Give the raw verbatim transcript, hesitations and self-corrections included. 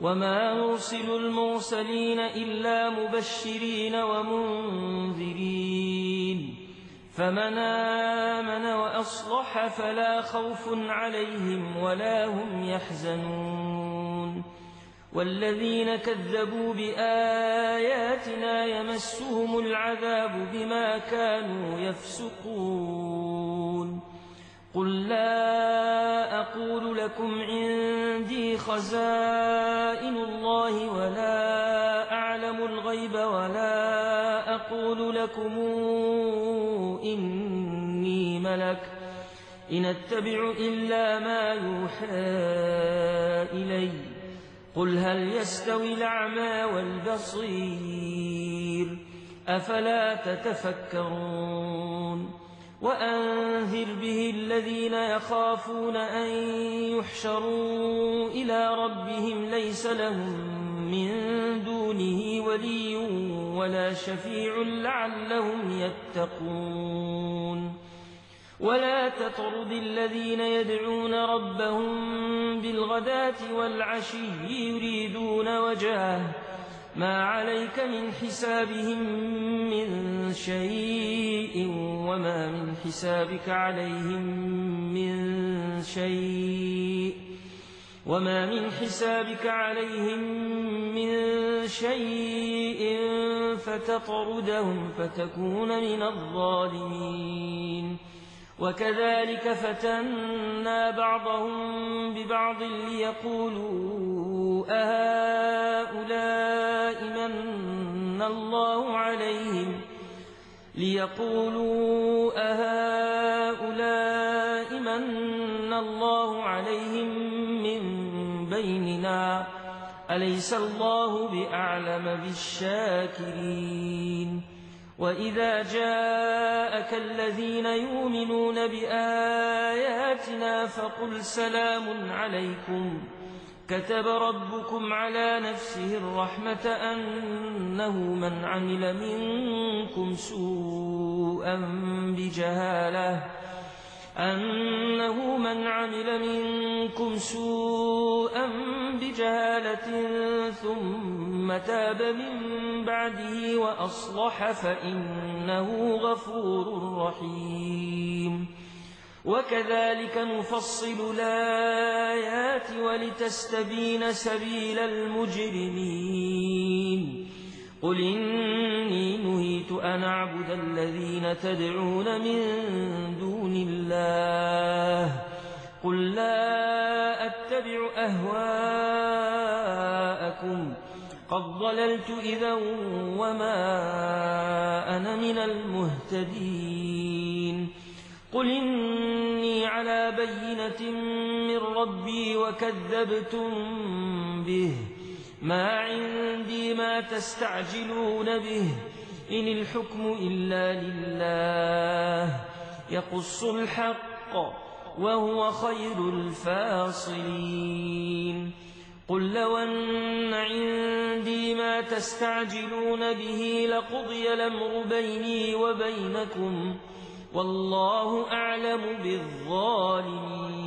وما نرسل المرسلين إلا مبشرين ومنذرين فمن آمن وأصلح فلا خوف عليهم ولا هم يحزنون والذين كذبوا بآياتنا يمسهم العذاب بما كانوا يفسقون قل لا أقول لكم عندي خزائن الله ولا أعلم الغيب ولا أقول لكم إني ملك إن أتبع إلا ما يوحى إلي قل هل يستوي الأعمى والبصير أفلا تتفكرون وأنذر به الذين يخافون أن يحشروا إلى ربهم ليس لهم من دونه ولي ولا شفيع لعلهم يتقون ولا تطرد الذين يدعون ربهم بالغداة والعشي يريدون وجهه ما عليك من حسابهم من شيء وما من حسابك عليهم من شيء وما من حسابك عليهم من شيء فتطردهم فتكون من الظالمين وكذلك فتنا بعضهم ببعض ليقولوا أهؤلاء من الله عليهم ليقولوا أهؤلاء من الله عليهم من بيننا أليس الله بأعلم بالشاكرين وإذا جاءك الذين يؤمنون بآياتنا فقل سلام عليكم كتب ربكم على نفسه الرحمة أنه من عمل منكم سوءا بجهالة أنه من عمل منكم سوءا بجهالة ثم تاب من بعده وأصلح فإنه غفور رحيم وكذلك نفصل الآيات ولتستبين سبيل المجرمين قل إني نهيت أن أعبد الذين تدعون من دون الله قل لا أتبع أهواءكم قد ضللت إذا وما أنا من المهتدين قل إني على بينة من ربي وكذبتم به ما عندي ما تستعجلون به إن الحكم إلا لله يقص الحق وهو خير الفاصلين قل لو أن عندي ما تستعجلون به لقضي الأمر بيني وبينكم والله أعلم بالظالمين